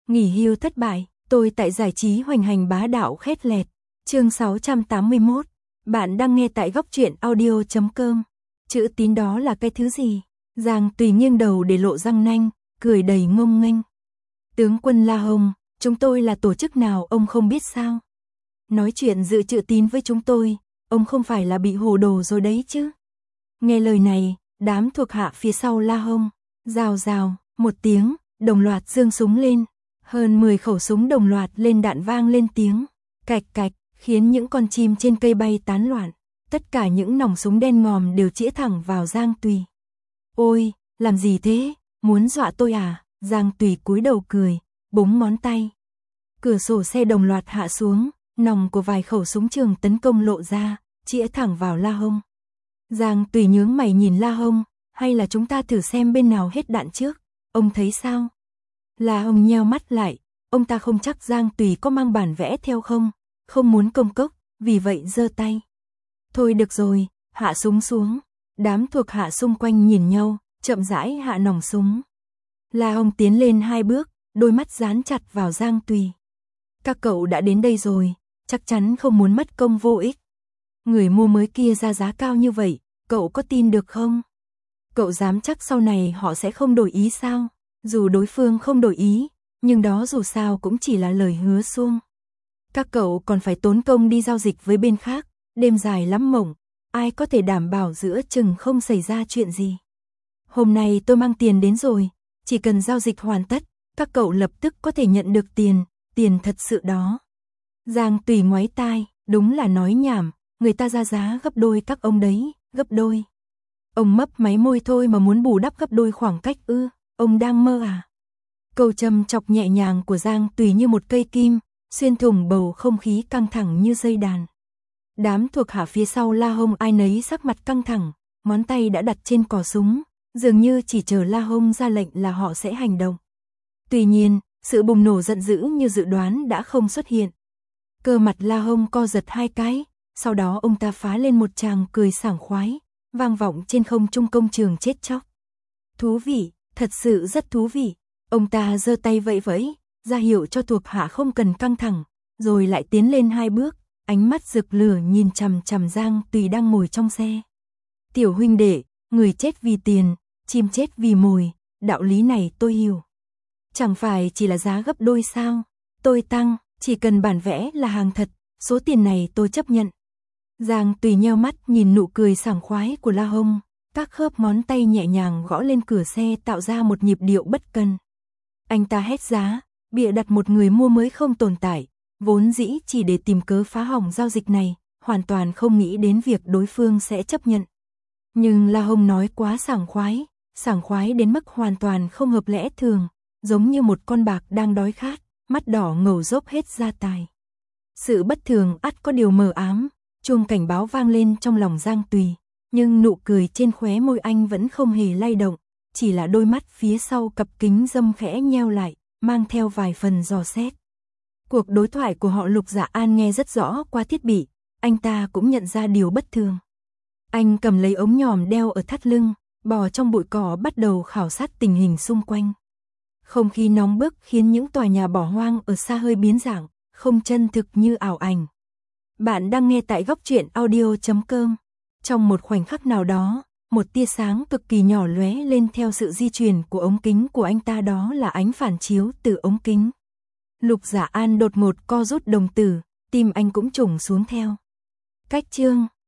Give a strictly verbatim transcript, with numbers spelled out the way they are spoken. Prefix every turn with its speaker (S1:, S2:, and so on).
S1: Nghỉ hưu thất bại, tôi tại giải trí hoành hành bá đạo khét lẹt. Chương sáu trăm tám mươi mốt. Bạn đang nghe tại góc truyện audio chấm com. Chữ tín đó là cái thứ gì? Giang Tùy nghiêng đầu để lộ răng nanh, cười đầy ngông nghênh. Tướng quân La Hồng, chúng tôi là tổ chức nào ông không biết sao? Nói chuyện dự chữ tín với chúng tôi, ông không phải là bị hồ đồ rồi đấy chứ? Nghe lời này, đám thuộc hạ phía sau La Hồng, rào rào, một tiếng, đồng loạt giương súng lên. Hơn mười khẩu súng đồng loạt lên đạn vang lên tiếng, cạch cạch, khiến những con chim trên cây bay tán loạn. Tất cả những nòng súng đen ngòm đều chĩa thẳng vào Giang Tùy. Ôi, làm gì thế, muốn dọa tôi à? Giang Tùy cúi đầu cười, búng ngón tay. Cửa sổ xe đồng loạt hạ xuống, nòng của vài khẩu súng trường tấn công lộ ra, chĩa thẳng vào La Hồng. Giang Tùy nhướng mày nhìn La Hồng, hay là chúng ta thử xem bên nào hết đạn trước, ông thấy sao? La Hồng nheo mắt lại, ông ta không chắc Giang Tùy có mang bản vẽ theo không, không muốn công cốc, vì vậy giơ tay. Thôi được rồi, hạ súng xuống. Đám thuộc hạ xung quanh nhìn nhau, chậm rãi hạ nòng súng. La Hồng tiến lên hai bước, đôi mắt dán chặt vào Giang Tùy. Các cậu đã đến đây rồi, chắc chắn không muốn mất công vô ích. Người mua mới kia ra giá cao như vậy, cậu có tin được không? Cậu dám chắc sau này họ sẽ không đổi ý sao? Dù đối phương không đổi ý, nhưng đó dù sao cũng chỉ là lời hứa suông. Các cậu còn phải tốn công đi giao dịch với bên khác, đêm dài lắm mộng, ai có thể đảm bảo giữa chừng không xảy ra chuyện gì. Hôm nay tôi mang tiền đến rồi, chỉ cần giao dịch hoàn tất, các cậu lập tức có thể nhận được tiền, tiền thật sự đó. Giang Tùy ngoáy tai, đúng là nói nhảm, người ta ra giá gấp đôi các ông đấy, gấp đôi. Ông mấp máy môi thôi mà muốn bù đắp gấp đôi khoảng cách ư, ông đang mơ à? Câu châm chọc nhẹ nhàng của Giang Tùy như một cây kim, xuyên thủng bầu không khí căng thẳng như dây đàn. Đám thuộc hạ phía sau La Hồng ai nấy sắc mặt căng thẳng, ngón tay đã đặt trên cò súng, dường như chỉ chờ La Hồng ra lệnh là họ sẽ hành động. Tuy nhiên, sự bùng nổ giận dữ như dự đoán đã không xuất hiện. Cơ mặt La Hồng co giật hai cái, sau đó ông ta phá lên một tràng cười sảng khoái, vang vọng trên không trung công trường chết chóc. Thú vị, thật sự rất thú vị. Ông ta giơ tay vẫy vẫy, ra hiệu cho thuộc hạ không cần căng thẳng, rồi lại tiến lên hai bước, ánh mắt rực lửa nhìn chằm chằm Giang Tùy đang ngồi trong xe. Tiểu huynh đệ, người chết vì tiền, chim chết vì mồi, đạo lý này tôi hiểu. Chẳng phải chỉ là giá gấp đôi sao? Tôi tăng, chỉ cần bản vẽ là hàng thật, số tiền này tôi chấp nhận. Giang Tùy nheo mắt nhìn nụ cười sảng khoái của La Hồng, các khớp ngón tay nhẹ nhàng gõ lên cửa xe tạo ra một nhịp điệu bất cần. Anh ta hét giá, bịa đặt một người mua mới không tồn tại, vốn dĩ chỉ để tìm cớ phá hỏng giao dịch này, hoàn toàn không nghĩ đến việc đối phương sẽ chấp nhận. Nhưng La Hồng nói quá sảng khoái, sảng khoái đến mức hoàn toàn không hợp lẽ thường, giống như một con bạc đang đói khát, mắt đỏ ngầu dốc hết ra tài. Sự bất thường ắt có điều mờ ám, chuông cảnh báo vang lên trong lòng Giang Tùy, nhưng nụ cười trên khóe môi anh vẫn không hề lay động, chỉ là đôi mắt phía sau cặp kính râm khẽ nheo lại, mang theo vài phần dò xét. Cuộc đối thoại của họ Lục Dạ An nghe rất rõ qua thiết bị, anh ta cũng nhận ra điều bất thường. Anh cầm lấy ống nhòm đeo ở thắt lưng, bò trong bụi cỏ bắt đầu khảo sát tình hình xung quanh. Không khí nóng bức khiến những tòa nhà bỏ hoang ở xa hơi biến dạng, không chân thực như ảo ảnh. Bạn đang nghe tại góc truyện audio chấm com. Trong một khoảnh khắc nào đó, một tia sáng cực kỳ nhỏ lóe lên theo sự di chuyển của ống kính của anh ta, đó là ánh phản chiếu từ ống kính. Lục Dạ An đột ngột co rút đồng tử, tim anh cũng trùng xuống theo. Cách chương